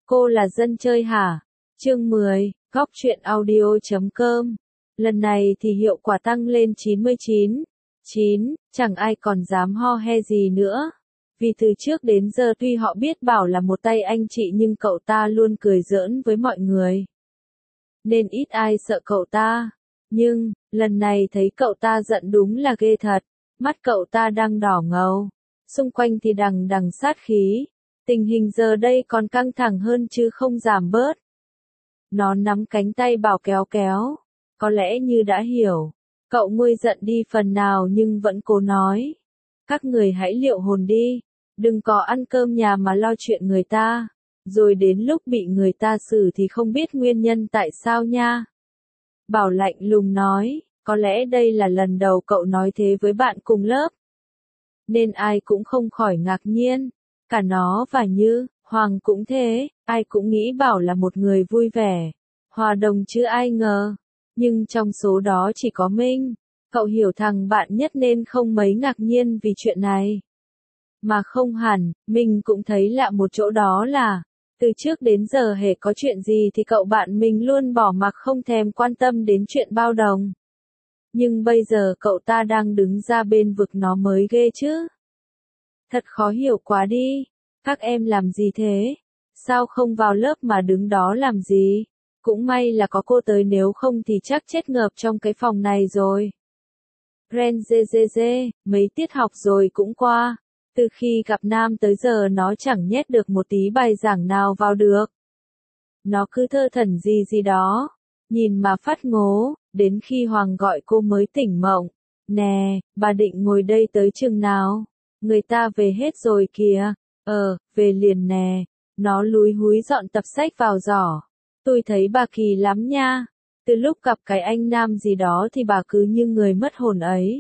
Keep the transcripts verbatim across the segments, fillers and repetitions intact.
Cô là dân chơi hả? Chương mười, góc truyện audio chấm com. Lần này thì hiệu quả tăng lên chín mươi chín. chín, chẳng ai còn dám ho he gì nữa. Vì từ trước đến giờ tuy họ biết Bảo là một tay anh chị nhưng cậu ta luôn cười giỡn với mọi người. Nên ít ai sợ cậu ta. Nhưng, lần này thấy cậu ta giận đúng là ghê thật. Mắt cậu ta đang đỏ ngầu. Xung quanh thì đằng đằng sát khí. Tình hình giờ đây còn căng thẳng hơn chứ không giảm bớt. Nó nắm cánh tay Bảo kéo kéo. Có lẽ như đã hiểu. Cậu nguôi giận đi phần nào nhưng vẫn cố nói. Các người hãy liệu hồn đi. Đừng có ăn cơm nhà mà lo chuyện người ta. Rồi đến lúc bị người ta xử thì không biết nguyên nhân tại sao nha. Bảo lạnh lùng nói. Có lẽ đây là lần đầu cậu nói thế với bạn cùng lớp. Nên ai cũng không khỏi ngạc nhiên. Cả nó và Như, Hoàng cũng thế, ai cũng nghĩ Bảo là một người vui vẻ, hòa đồng chứ ai ngờ. Nhưng trong số đó chỉ có Minh. Cậu hiểu thằng bạn nhất nên không mấy ngạc nhiên vì chuyện này. Mà không hẳn, mình cũng thấy lạ một chỗ đó là, từ trước đến giờ hễ có chuyện gì thì cậu bạn mình luôn bỏ mặc không thèm quan tâm đến chuyện bao đồng. Nhưng bây giờ cậu ta đang đứng ra bên vực nó mới ghê chứ. Thật khó hiểu quá đi. Các em làm gì thế? Sao không vào lớp mà đứng đó làm gì? Cũng may là có cô tới nếu không thì chắc chết ngợp trong cái phòng này rồi. Ren dê dê dê, mấy tiết học rồi cũng qua. Từ khi gặp Nam tới giờ nó chẳng nhét được một tí bài giảng nào vào được. Nó cứ thơ thẩn gì gì đó. Nhìn mà phát ngố, đến khi Hoàng gọi cô mới tỉnh mộng. Nè, bà định ngồi đây tới chừng nào? Người ta về hết rồi kìa. Ờ, về liền nè. Nó lúi húi dọn tập sách vào giỏ. Tôi thấy bà kỳ lắm nha. Từ lúc gặp cái anh Nam gì đó thì bà cứ như người mất hồn ấy.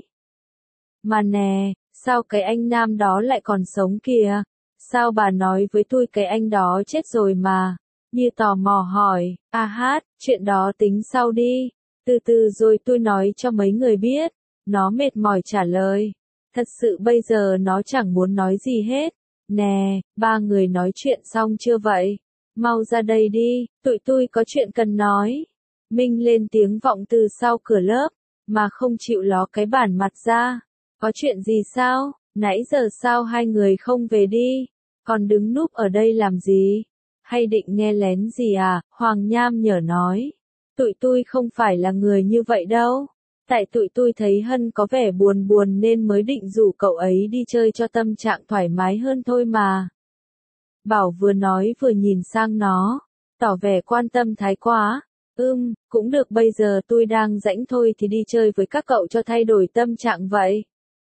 Mà nè, sao cái anh Nam đó lại còn sống kìa? Sao bà nói với tôi cái anh đó chết rồi mà? Như tò mò hỏi, à hát, chuyện đó tính sau đi. Từ từ rồi tôi nói cho mấy người biết. Nó mệt mỏi trả lời. Thật sự bây giờ nó chẳng muốn nói gì hết. Nè, ba người nói chuyện xong chưa vậy? Mau ra đây đi, tụi tôi có chuyện cần nói. Minh lên tiếng vọng từ sau cửa lớp, mà không chịu ló cái bản mặt ra. Có chuyện gì sao? Nãy giờ sao hai người không về đi? Còn đứng núp ở đây làm gì? Hay định nghe lén gì à? Hoàng Nham nhở nói. Tụi tôi không phải là người như vậy đâu. Tại tụi tôi thấy Hân có vẻ buồn buồn nên mới định rủ cậu ấy đi chơi cho tâm trạng thoải mái hơn thôi mà. Bảo vừa nói vừa nhìn sang nó, tỏ vẻ quan tâm thái quá. Ưm, cũng được bây giờ tôi đang rảnh thôi thì đi chơi với các cậu cho thay đổi tâm trạng vậy.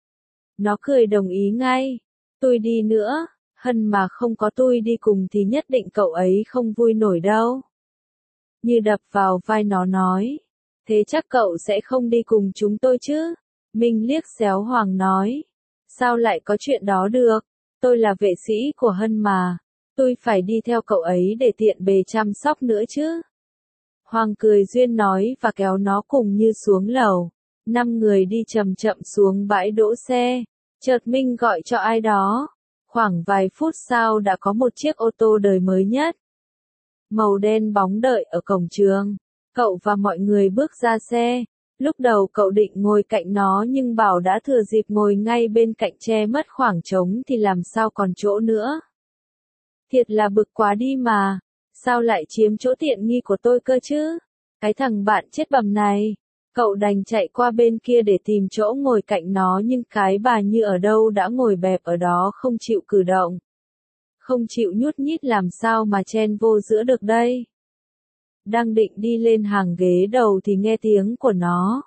Nó cười đồng ý ngay. Tôi đi nữa, Hân mà không có tôi đi cùng thì nhất định cậu ấy không vui nổi đâu. Như đập vào vai nó nói. Thế chắc cậu sẽ không đi cùng chúng tôi chứ? Minh liếc xéo Hoàng nói. Sao lại có chuyện đó được? Tôi là vệ sĩ của Hân mà. Tôi phải đi theo cậu ấy để tiện bề chăm sóc nữa chứ. Hoàng cười duyên nói và kéo nó cùng Như xuống lầu. Năm người đi chậm chậm xuống bãi đỗ xe. Chợt Minh gọi cho ai đó. Khoảng vài phút sau đã có một chiếc ô tô đời mới nhất. Màu đen bóng đợi ở cổng trường. Cậu và mọi người bước ra xe. Lúc đầu cậu định ngồi cạnh nó nhưng Bảo đã thừa dịp ngồi ngay bên cạnh che mất khoảng trống thì làm sao còn chỗ nữa. Thiệt là bực quá đi mà. Sao lại chiếm chỗ tiện nghi của tôi cơ chứ? Cái thằng bạn chết bầm này. Cậu đành chạy qua bên kia để tìm chỗ ngồi cạnh nó nhưng cái bà Như ở đâu đã ngồi bẹp ở đó không chịu cử động. Không chịu nhút nhít làm sao mà chen vô giữa được đây. Đang định đi lên hàng ghế đầu thì nghe tiếng của nó.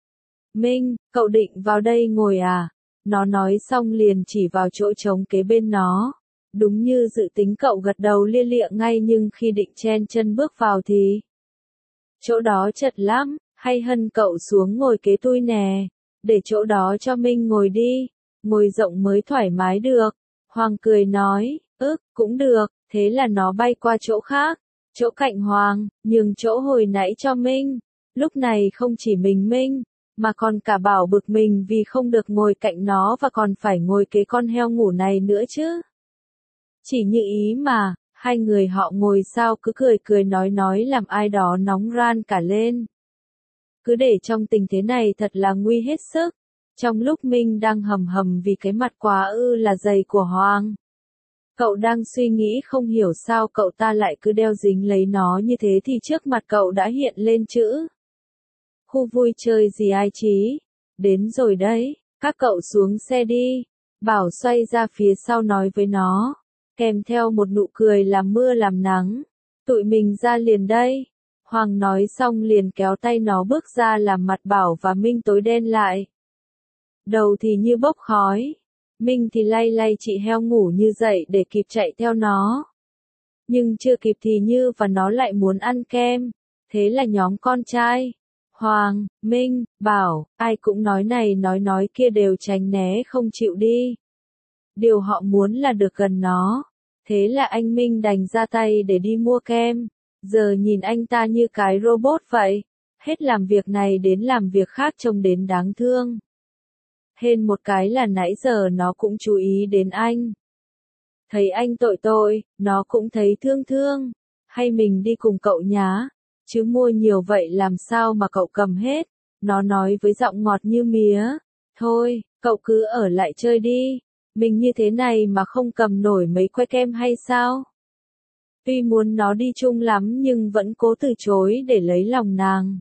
Minh, cậu định vào đây ngồi à? Nó nói xong liền chỉ vào chỗ trống kế bên nó. Đúng như dự tính cậu gật đầu lia lịa ngay nhưng khi định chen chân bước vào thì... Chỗ đó chật lắm, hay Hân cậu xuống ngồi kế tôi nè. Để chỗ đó cho Minh ngồi đi. Ngồi rộng mới thoải mái được. Hoàng cười nói, ức, cũng được, thế là nó bay qua chỗ khác. Chỗ cạnh Hoàng, nhường chỗ hồi nãy cho Minh. Lúc này không chỉ mình Minh, mà còn cả Bảo bực mình vì không được ngồi cạnh nó và còn phải ngồi kế con heo ngủ này nữa chứ. Chỉ như ý mà, Hai người họ ngồi sao cứ cười cười nói nói làm ai đó nóng ran cả lên. Cứ để trong tình thế này thật là nguy hết sức. Trong lúc Minh đang hầm hầm vì cái mặt quá ư là dày của Hoàng. Cậu đang suy nghĩ không hiểu sao cậu ta lại cứ đeo dính lấy nó như thế thì trước mặt cậu đã hiện lên chữ. Khu vui chơi gì ai chí? Đến rồi đấy, các cậu xuống xe đi. Bảo xoay ra phía sau nói với nó, kèm theo một nụ cười làm mưa làm nắng. Tụi mình ra liền đây. Hoàng nói xong liền kéo tay nó bước ra làm mặt Bảo và Minh tối đen lại. Đầu thì như bốc khói. Minh thì lay lay chị heo ngủ như dậy để kịp chạy theo nó. Nhưng chưa kịp thì Như và nó lại muốn ăn kem. Thế là nhóm con trai, Hoàng, Minh, Bảo, ai cũng nói này nói nói kia đều tránh né không chịu đi. Điều họ muốn là được gần nó. Thế là anh Minh đành ra tay để đi mua kem. Giờ nhìn anh ta như cái robot vậy. Hết làm việc này đến làm việc khác trông đến đáng thương. Hên một cái là nãy giờ nó cũng chú ý đến anh. Thấy anh tội tội, nó cũng thấy thương thương. Hay mình đi cùng cậu nhá. Chứ mua nhiều vậy làm sao mà cậu cầm hết. Nó nói với giọng ngọt như mía. Thôi, cậu cứ ở lại chơi đi. Mình như thế này mà không cầm nổi mấy que kem hay sao? Tuy muốn nó đi chung lắm nhưng vẫn cố từ chối để lấy lòng nàng.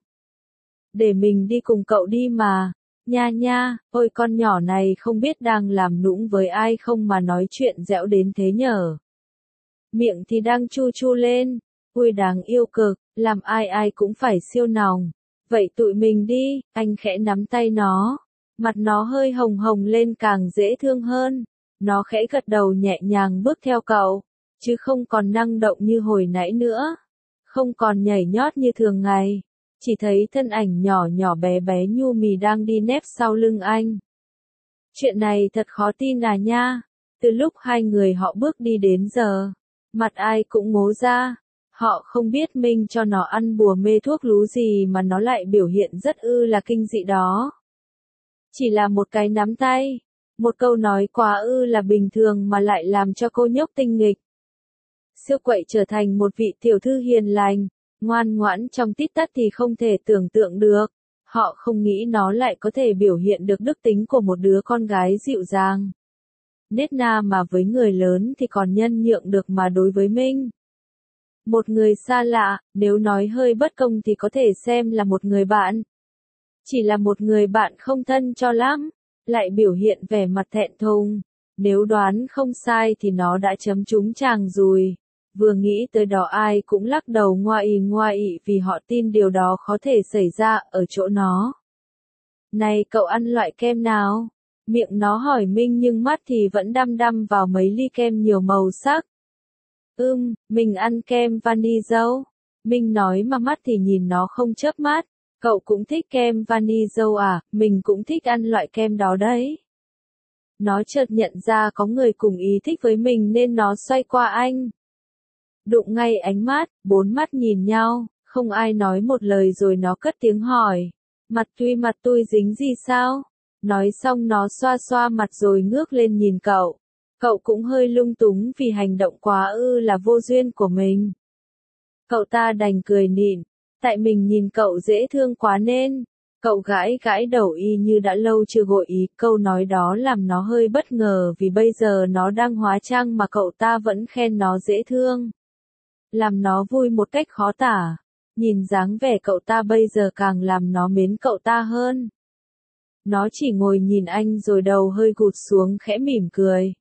Để mình đi cùng cậu đi mà. Nha nha, ôi con nhỏ này không biết đang làm nũng với ai không mà nói chuyện dẻo đến thế nhở. Miệng thì đang chu chu lên. Ui đáng yêu cực, làm ai ai cũng phải siêu nòng. Vậy tụi mình đi, anh khẽ nắm tay nó. Mặt nó hơi hồng hồng lên càng dễ thương hơn. Nó khẽ gật đầu nhẹ nhàng bước theo cậu. Chứ không còn năng động như hồi nãy nữa. Không còn nhảy nhót như thường ngày. Chỉ thấy thân ảnh nhỏ nhỏ bé bé nhu mì đang đi nép sau lưng anh. Chuyện này thật khó tin à nha. Từ lúc hai người họ bước đi đến giờ. Mặt ai cũng ngố ra. Họ không biết Minh cho nó ăn bùa mê thuốc lú gì mà nó lại biểu hiện rất ư là kinh dị đó. Chỉ là một cái nắm tay. Một câu nói quá ư là bình thường mà lại làm cho cô nhóc tinh nghịch. Siêu quậy trở thành một vị tiểu thư hiền lành, ngoan ngoãn trong tít tắt thì không thể tưởng tượng được. Họ không nghĩ nó lại có thể biểu hiện được đức tính của một đứa con gái dịu dàng. Nết na mà với người lớn thì còn nhân nhượng được mà đối với Minh. Một người xa lạ, nếu nói hơi bất công thì có thể xem là một người bạn. Chỉ là một người bạn không thân cho lắm, lại biểu hiện vẻ mặt thẹn thùng. Nếu đoán không sai thì nó đã chấm trúng chàng rồi. Vừa nghĩ tới đó ai cũng lắc đầu ngoa ì ngoa ị vì họ tin điều đó khó thể xảy ra ở chỗ nó. Này cậu ăn loại kem nào? Miệng nó hỏi Minh nhưng mắt thì vẫn đăm đăm vào mấy ly kem nhiều màu sắc. Ưm, mình ăn kem vani dâu. Minh nói mà mắt thì nhìn nó không chớp mắt. Cậu cũng thích kem vani dâu à, mình cũng thích ăn loại kem đó đấy. Nó chợt nhận ra có người cùng ý thích với mình nên nó xoay qua anh. Đụng ngay ánh mắt, bốn mắt nhìn nhau, không ai nói một lời rồi nó cất tiếng hỏi. Mặt tuy mặt tôi dính gì sao? Nói xong nó xoa xoa mặt rồi ngước lên nhìn cậu. Cậu cũng hơi lung túng vì hành động quá ư là vô duyên của mình. Cậu ta đành cười nịn, tại mình nhìn cậu dễ thương quá nên. Cậu gãi gãi đầu y như đã lâu chưa gợi ý, câu nói đó làm nó hơi bất ngờ vì bây giờ nó đang hóa trang mà cậu ta vẫn khen nó dễ thương. Làm nó vui một cách khó tả. Nhìn dáng vẻ cậu ta bây giờ càng làm nó mến cậu ta hơn. Nó chỉ ngồi nhìn anh rồi đầu hơi gụt xuống khẽ mỉm cười.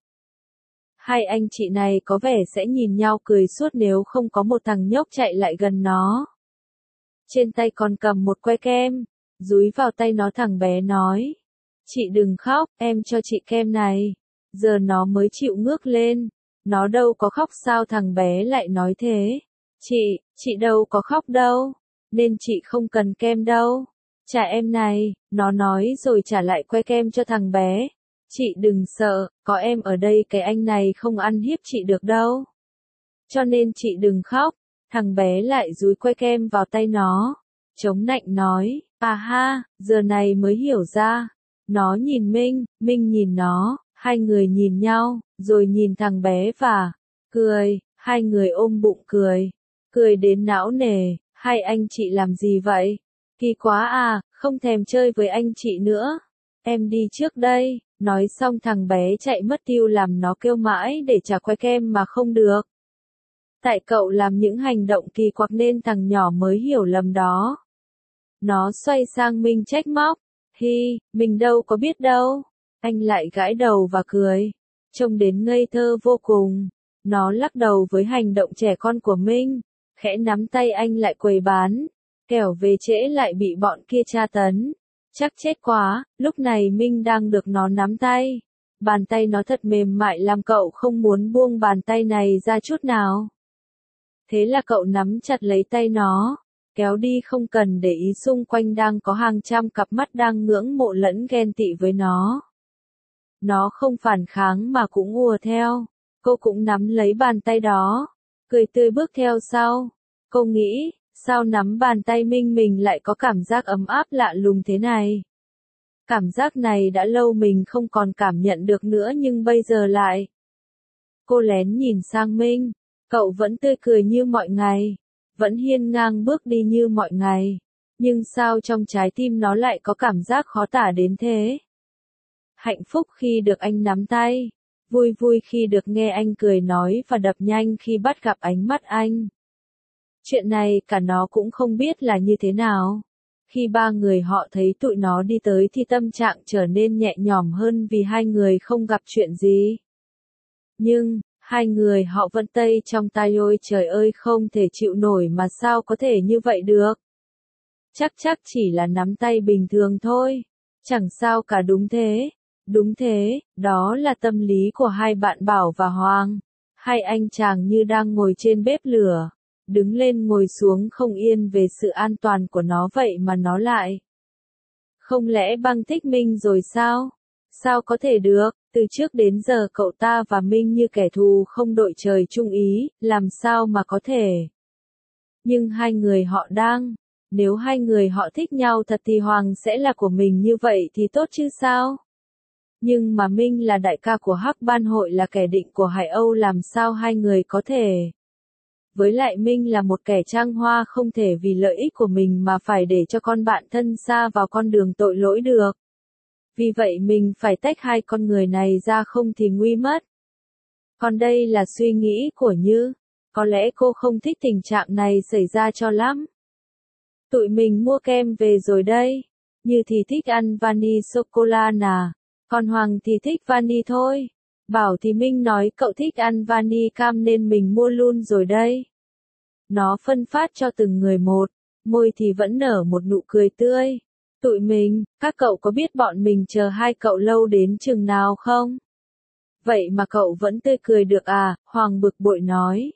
Hai anh chị này có vẻ sẽ nhìn nhau cười suốt nếu không có một thằng nhóc chạy lại gần nó. Trên tay còn cầm một que kem. Dúi vào tay nó thằng bé nói. Chị đừng khóc, em cho chị kem này. Giờ nó mới chịu ngước lên. Nó đâu có khóc sao thằng bé lại nói thế. Chị, chị đâu có khóc đâu. Nên chị không cần kem đâu. Trả em này, nó nói rồi trả lại que kem cho thằng bé. Chị đừng sợ, có em ở đây cái anh này không ăn hiếp chị được đâu. Cho nên chị đừng khóc. Thằng bé lại dúi que kem vào tay nó. Chống nạnh nói, à ha, giờ này mới hiểu ra. Nó nhìn Minh, Minh nhìn nó, hai người nhìn nhau, rồi nhìn thằng bé và cười. Hai người ôm bụng cười, cười đến não nề, hai anh chị làm gì vậy? Kỳ quá à, không thèm chơi với anh chị nữa. Em đi trước đây, nói xong thằng bé chạy mất tiêu làm nó kêu mãi để trả que kem mà không được. Tại cậu làm những hành động kỳ quặc nên thằng nhỏ mới hiểu lầm đó. Nó xoay sang Minh trách móc, hi, mình đâu có biết đâu. Anh lại gãi đầu và cười, trông đến ngây thơ vô cùng. Nó lắc đầu với hành động trẻ con của Minh, khẽ nắm tay anh lại quầy bán, kẻo về trễ lại bị bọn kia tra tấn. Chắc chết quá, lúc này Minh đang được nó nắm tay. Bàn tay nó thật mềm mại làm cậu không muốn buông bàn tay này ra chút nào. Thế là cậu nắm chặt lấy tay nó, kéo đi không cần để ý xung quanh đang có hàng trăm cặp mắt đang ngưỡng mộ lẫn ghen tị với nó. Nó không phản kháng mà cũng ùa theo. Cô cũng nắm lấy bàn tay đó, cười tươi bước theo sau. Cô nghĩ, sao nắm bàn tay Minh mình lại có cảm giác ấm áp lạ lùng thế này. Cảm giác này đã lâu mình không còn cảm nhận được nữa nhưng bây giờ lại. Cô lén nhìn sang Minh, cậu vẫn tươi cười như mọi ngày, vẫn hiên ngang bước đi như mọi ngày. Nhưng sao trong trái tim nó lại có cảm giác khó tả đến thế? Hạnh phúc khi được anh nắm tay. Vui vui khi được nghe anh cười nói và đập nhanh khi bắt gặp ánh mắt anh. Chuyện này cả nó cũng không biết là như thế nào. Khi ba người họ thấy tụi nó đi tới thì tâm trạng trở nên nhẹ nhõm hơn vì hai người không gặp chuyện gì. Nhưng, hai người họ vẫn tây trong tai ôi trời ơi không thể chịu nổi mà sao có thể như vậy được. Chắc chắc chỉ là nắm tay bình thường thôi. Chẳng sao cả đúng thế. Đúng thế, đó là tâm lý của hai bạn Bảo và Hoàng. Hai anh chàng như đang ngồi trên bếp lửa, đứng lên ngồi xuống không yên về sự an toàn của nó vậy mà nó lại. Không lẽ băng thích Minh rồi sao? Sao có thể được, từ trước đến giờ cậu ta và Minh như kẻ thù không đội trời chung ý, làm sao mà có thể. Nhưng hai người họ đang, nếu hai người họ thích nhau thật thì Hoàng sẽ là của mình như vậy thì tốt chứ sao? Nhưng mà Minh là đại ca của Hắc Ban Hội là kẻ định của Hải Âu làm sao hai người có thể. Với lại Minh là một kẻ trăng hoa không thể vì lợi ích của mình mà phải để cho con bạn thân xa vào con đường tội lỗi được. Vì vậy mình phải tách hai con người này ra không thì nguy mất. Còn đây là suy nghĩ của Như. Có lẽ cô không thích tình trạng này xảy ra cho lắm. Tụi mình mua kem về rồi đây. Như thì thích ăn vani sô-cô-la nà. Còn Hoàng thì thích vani thôi. Bảo thì Minh nói cậu thích ăn vani cam nên mình mua luôn rồi đây. Nó phân phát cho từng người một. Môi thì vẫn nở một nụ cười tươi. Tụi mình, các cậu có biết bọn mình chờ hai cậu lâu đến chừng nào không? Vậy mà cậu vẫn tươi cười được à? Hoàng bực bội nói.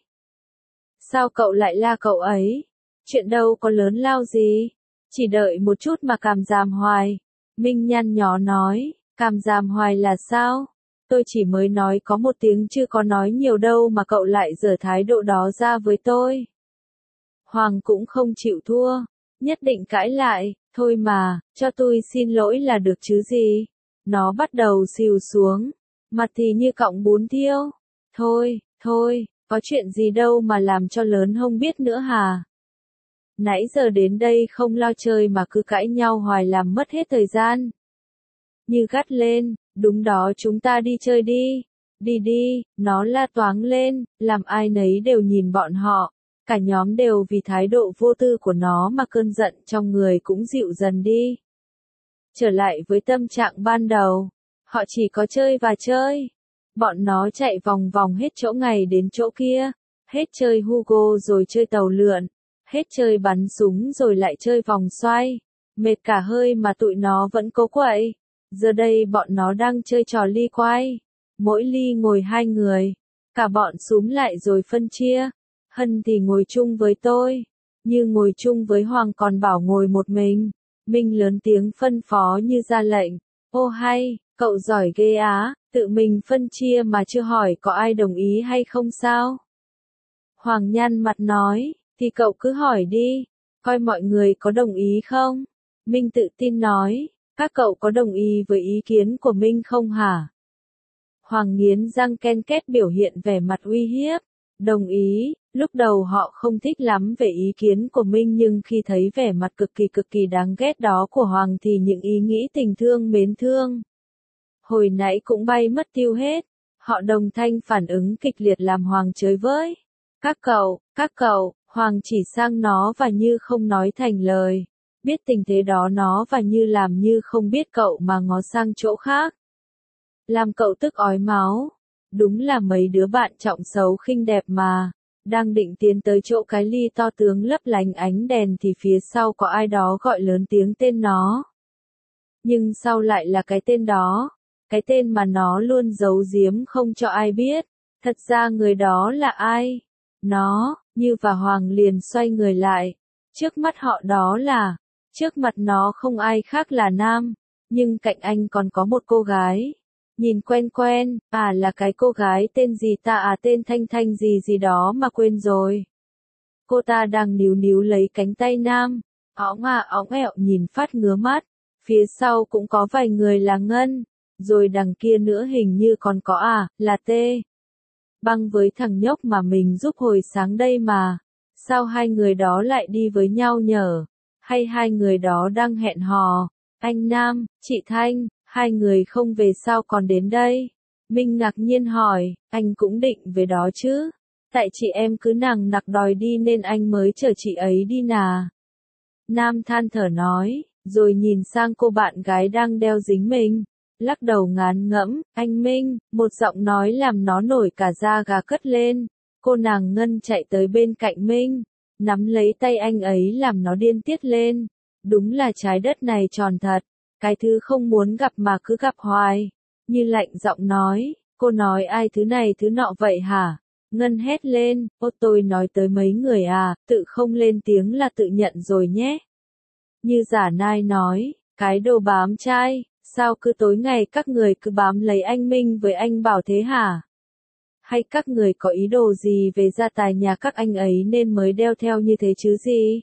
Sao cậu lại la cậu ấy? Chuyện đâu có lớn lao gì. Chỉ đợi một chút mà càm ràm hoài. Minh nhăn nhó nói. Càm ràm hoài là sao? Tôi chỉ mới nói có một tiếng chứ có nói nhiều đâu mà cậu lại giở thái độ đó ra với tôi. Hoàng cũng không chịu thua, nhất định cãi lại, thôi mà, cho tôi xin lỗi là được chứ gì. Nó bắt đầu xìu xuống, mặt thì như cọng bún thiêu. Thôi, thôi, có chuyện gì đâu mà làm cho lớn không biết nữa hả? Nãy giờ đến đây không lo chơi mà cứ cãi nhau hoài làm mất hết thời gian. Như gắt lên, đúng đó chúng ta đi chơi đi, đi đi, nó la toáng lên, làm ai nấy đều nhìn bọn họ, cả nhóm đều vì thái độ vô tư của nó mà cơn giận trong người cũng dịu dần đi. Trở lại với tâm trạng ban đầu, họ chỉ có chơi và chơi. Bọn nó chạy vòng vòng hết chỗ này đến chỗ kia, hết chơi Hugo rồi chơi tàu lượn, hết chơi bắn súng rồi lại chơi vòng xoay, mệt cả hơi mà tụi nó vẫn cố quậy. Giờ đây bọn nó đang chơi trò ly quay. Mỗi ly ngồi hai người. Cả bọn xúm lại rồi phân chia. Hân thì ngồi chung với tôi. Như ngồi chung với Hoàng còn Bảo ngồi một mình. Minh lớn tiếng phân phó như ra lệnh. Ô hay, cậu giỏi ghê á, tự mình phân chia mà chưa hỏi có ai đồng ý hay không sao? Hoàng nhăn mặt nói, thì cậu cứ hỏi đi, coi mọi người có đồng ý không? Minh tự tin nói. Các cậu có đồng ý với ý kiến của Minh không hả? Hoàng nghiến răng ken két biểu hiện vẻ mặt uy hiếp. Đồng ý, lúc đầu họ không thích lắm về ý kiến của Minh nhưng khi thấy vẻ mặt cực kỳ cực kỳ đáng ghét đó của Hoàng thì những ý nghĩ tình thương mến thương hồi nãy cũng bay mất tiêu hết. Họ đồng thanh phản ứng kịch liệt làm Hoàng chới với. Các cậu, các cậu, Hoàng chỉ sang nó và như không nói thành lời. Biết tình thế đó nó và như làm như không biết cậu mà ngó sang chỗ khác. Làm cậu tức ói máu. Đúng là mấy đứa bạn trọng xấu khinh đẹp mà. Đang định tiến tới chỗ cái ly to tướng lấp lánh ánh đèn thì phía sau có ai đó gọi lớn tiếng tên nó. Nhưng sau lại là cái tên đó. Cái tên mà nó luôn giấu giếm không cho ai biết. Thật ra người đó là ai? Nó, Như và Hoàng liền xoay người lại. Trước mắt họ đó là, trước mặt nó không ai khác là Nam, nhưng cạnh anh còn có một cô gái. Nhìn quen quen, à là cái cô gái tên gì ta à tên Thanh Thanh gì gì đó mà quên rồi. Cô ta đang níu níu lấy cánh tay Nam, óng à óng ẹo nhìn phát ngứa mắt. Phía sau cũng có vài người là Ngân, rồi đằng kia nữa hình như còn có à, là Tê. Băng với thằng nhóc mà mình giúp hồi sáng đây mà. Sao hai người đó lại đi với nhau nhở? Hay hai người đó đang hẹn hò? Anh Nam, chị Thanh, hai người không về sao còn đến đây? Minh ngạc nhiên hỏi, anh cũng định về đó chứ? Tại chị em cứ nằng nặc đòi đi nên anh mới chở chị ấy đi nà. Nam than thở nói, rồi nhìn sang cô bạn gái đang đeo dính mình. Lắc đầu ngán ngẫm, anh Minh, một giọng nói làm nó nổi cả da gà cất lên. Cô nàng Ngân chạy tới bên cạnh Minh, nắm lấy tay anh ấy làm nó điên tiết lên. Đúng là trái đất này tròn thật, cái thứ không muốn gặp mà cứ gặp hoài. Như lạnh giọng nói, cô nói ai thứ này thứ nọ vậy hả? Ngân hét lên, ô tôi nói tới mấy người à, tự không lên tiếng là tự nhận rồi nhé. Như giả nai nói, cái đồ bám trai. Sao cứ tối ngày các người cứ bám lấy anh Minh với anh Bảo thế hả? Hay các người có ý đồ gì về gia tài nhà các anh ấy nên mới đeo theo như thế chứ gì?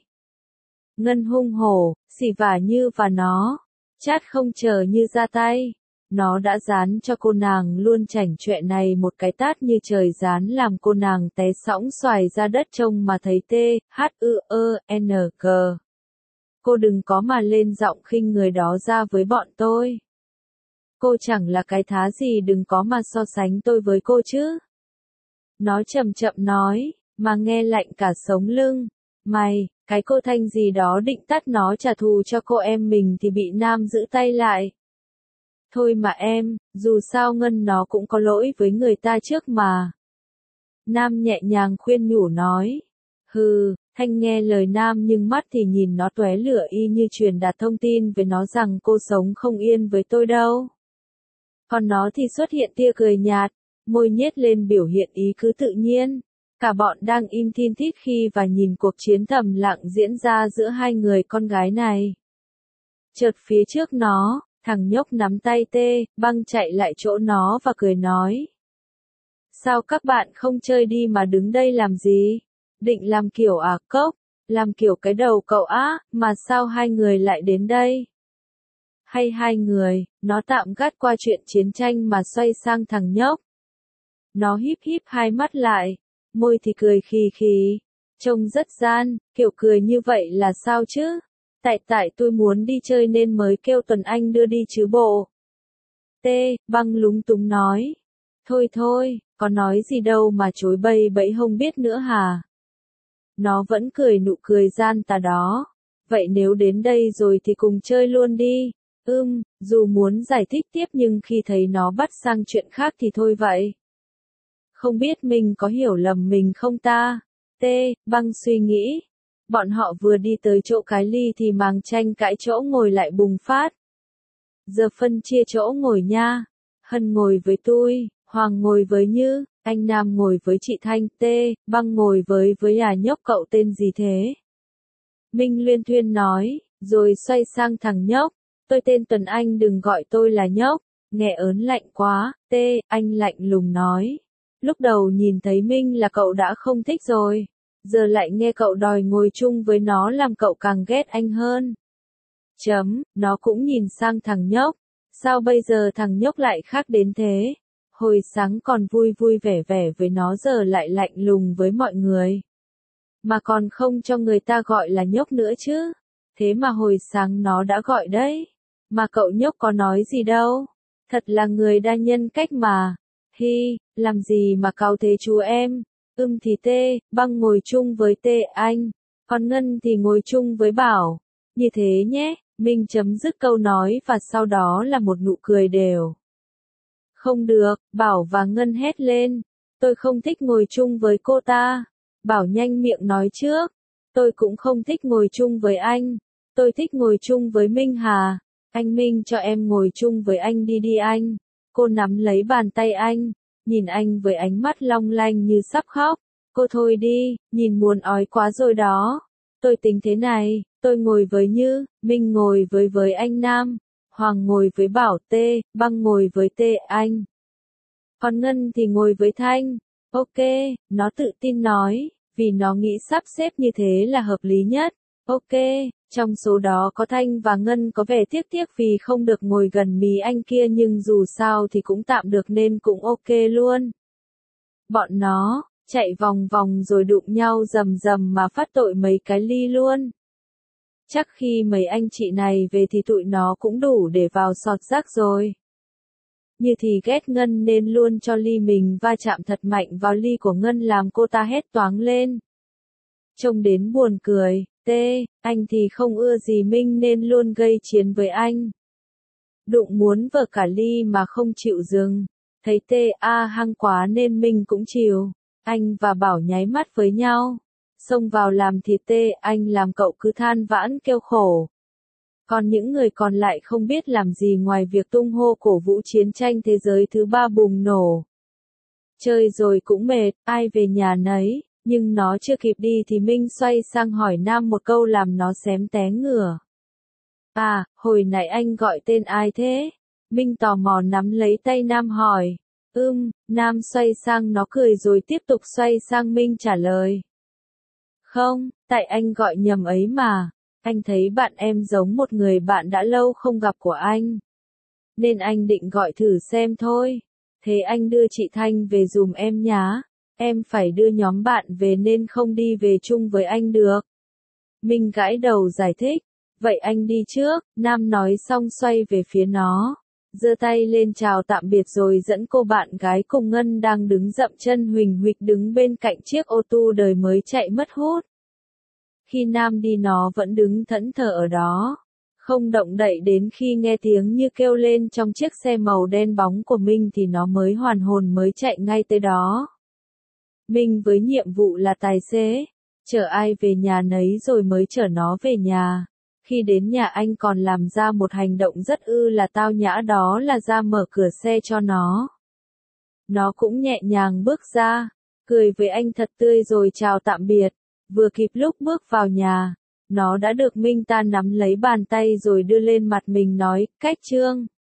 Ngân hung hổ, xỉ vả Như và nó. Chát không chờ Như ra tay. Nó đã dán cho cô nàng luôn chảnh chọe này một cái tát như trời dán làm cô nàng té sõng xoài ra đất trông mà thấy tê, h ư ơ, n g. Cô đừng có mà lên giọng khinh người đó ra với bọn tôi. Cô chẳng là cái thá gì đừng có mà so sánh tôi với cô chứ. Nó chậm chậm nói, mà nghe lạnh cả sống lưng. Mày, cái cô Thanh gì đó định tắt nó trả thù cho cô em mình thì bị Nam giữ tay lại. Thôi mà em, dù sao Ngân nó cũng có lỗi với người ta trước mà. Nam nhẹ nhàng khuyên nhủ nói. Hừ. Thanh nghe lời Nam nhưng mắt thì nhìn nó tóe lửa y như truyền đạt thông tin với nó rằng cô sống không yên với tôi đâu. Còn nó thì xuất hiện tia cười nhạt, môi nhếch lên biểu hiện ý cứ tự nhiên. Cả bọn đang im thin thít khi và nhìn cuộc chiến thầm lặng diễn ra giữa hai người con gái này. Chợt phía trước nó, thằng nhóc nắm tay Tê, Băng chạy lại chỗ nó và cười nói. Sao các bạn không chơi đi mà đứng đây làm gì? Định làm kiểu à cốc, làm kiểu cái đầu cậu á, mà sao hai người lại đến đây? Hay hai người, nó tạm gác qua chuyện chiến tranh mà xoay sang thằng nhóc. Nó híp híp hai mắt lại, môi thì cười khì khì, trông rất gian, kiểu cười như vậy là sao chứ? Tại tại tôi muốn đi chơi nên mới kêu Tuần Anh đưa đi chứ bộ. Tê, Băng lúng túng nói. Thôi thôi, có nói gì đâu mà chối bầy bẫy không biết nữa hả? Nó vẫn cười nụ cười gian tà đó. Vậy nếu đến đây rồi thì cùng chơi luôn đi. Ưm, dù muốn giải thích tiếp nhưng khi thấy nó bắt sang chuyện khác thì thôi vậy. Không biết mình có hiểu lầm mình không ta? Tê, Băng suy nghĩ. Bọn họ vừa đi tới chỗ cái ly thì màng tranh cãi chỗ ngồi lại bùng phát. Giờ phân chia chỗ ngồi nha. Hân ngồi với tôi, Hoàng ngồi với Như, anh Nam ngồi với chị Thanh, Tê, Băng ngồi với với à nhóc cậu tên gì thế? Minh luyên thuyên nói, rồi xoay sang thằng nhóc. Tôi tên Tuần Anh đừng gọi tôi là nhóc. Nghe ớn lạnh quá, Tê, anh lạnh lùng nói. Lúc đầu nhìn thấy Minh là cậu đã không thích rồi. Giờ lại nghe cậu đòi ngồi chung với nó làm cậu càng ghét anh hơn. Chấm, nó cũng nhìn sang thằng nhóc. Sao bây giờ thằng nhóc lại khác đến thế? Hồi sáng còn vui vui vẻ vẻ với nó giờ lại lạnh lùng với mọi người. Mà còn không cho người ta gọi là nhóc nữa chứ. Thế mà hồi sáng nó đã gọi đấy. Mà cậu nhóc có nói gì đâu. Thật là người đa nhân cách mà. Hi, làm gì mà cáu thế chú em. Ưm thì tê, Băng ngồi chung với tê anh. Còn Ngân thì ngồi chung với Bảo. Như thế nhé, Minh chấm dứt câu nói và sau đó là một nụ cười đều. Không được, Bảo và Ngân hét lên. Tôi không thích ngồi chung với cô ta. Bảo nhanh miệng nói trước. Tôi cũng không thích ngồi chung với anh. Tôi thích ngồi chung với Minh Hà. Anh Minh cho em ngồi chung với anh đi đi anh. Cô nắm lấy bàn tay anh. Nhìn anh với ánh mắt long lanh như sắp khóc. Cô thôi đi, nhìn buồn ói quá rồi đó. Tôi tính thế này, tôi ngồi với Như, Minh ngồi với với anh Nam, Hoàng ngồi với Bảo Tê, Băng ngồi với Tê anh. Còn Ngân thì ngồi với Thanh. Ok, nó tự tin nói, vì nó nghĩ sắp xếp như thế là hợp lý nhất. Ok, trong số đó có Thanh và Ngân có vẻ tiếc tiếc vì không được ngồi gần mí anh kia nhưng dù sao thì cũng tạm được nên cũng ok luôn. Bọn nó chạy vòng vòng rồi đụng nhau rầm rầm mà phát tội mấy cái ly luôn. Chắc khi mấy anh chị này về thì tụi nó cũng đủ để vào sọt rác rồi. Như thì ghét Ngân nên luôn cho ly mình va chạm thật mạnh vào ly của Ngân làm cô ta hét toáng lên. Trông đến buồn cười, tê, anh thì không ưa gì Minh nên luôn gây chiến với anh. Đụng muốn vờ cả ly mà không chịu dừng. Thấy tê a hăng quá nên Minh cũng chịu. Anh và Bảo nháy mắt với nhau. Xông vào làm thịt tê anh làm cậu cứ than vãn kêu khổ. Còn những người còn lại không biết làm gì ngoài việc tung hô cổ vũ chiến tranh thế giới thứ ba bùng nổ. Chơi rồi cũng mệt, ai về nhà nấy, nhưng nó chưa kịp đi thì Minh xoay sang hỏi Nam một câu làm nó xém té ngửa. À, hồi nãy anh gọi tên ai thế? Minh tò mò nắm lấy tay Nam hỏi. Ưm, Nam xoay sang nó cười rồi tiếp tục xoay sang Minh trả lời. Không, tại anh gọi nhầm ấy mà. Anh thấy bạn em giống một người bạn đã lâu không gặp của anh. Nên anh định gọi thử xem thôi. Thế anh đưa chị Thanh về dùm em nhá. Em phải đưa nhóm bạn về nên không đi về chung với anh được. Minh gãi đầu giải thích. Vậy anh đi trước, Nam nói xong xoay về phía nó. Giơ tay lên chào tạm biệt rồi dẫn cô bạn gái cùng Ngân đang đứng dậm chân huỳnh huỵch đứng bên cạnh chiếc ô tô đời mới chạy mất hút. Khi Nam đi nó vẫn đứng thẫn thờ ở đó, không động đậy đến khi nghe tiếng như kêu lên trong chiếc xe màu đen bóng của Minh thì nó mới hoàn hồn mới chạy ngay tới đó. Minh với nhiệm vụ là tài xế, chở ai về nhà nấy rồi mới chở nó về nhà. Khi đến nhà anh còn làm ra một hành động rất ư là tao nhã đó là ra mở cửa xe cho nó. Nó cũng nhẹ nhàng bước ra, cười với anh thật tươi rồi chào tạm biệt. Vừa kịp lúc bước vào nhà, nó đã được Minh ta nắm lấy bàn tay rồi đưa lên mặt mình nói, cách Trương.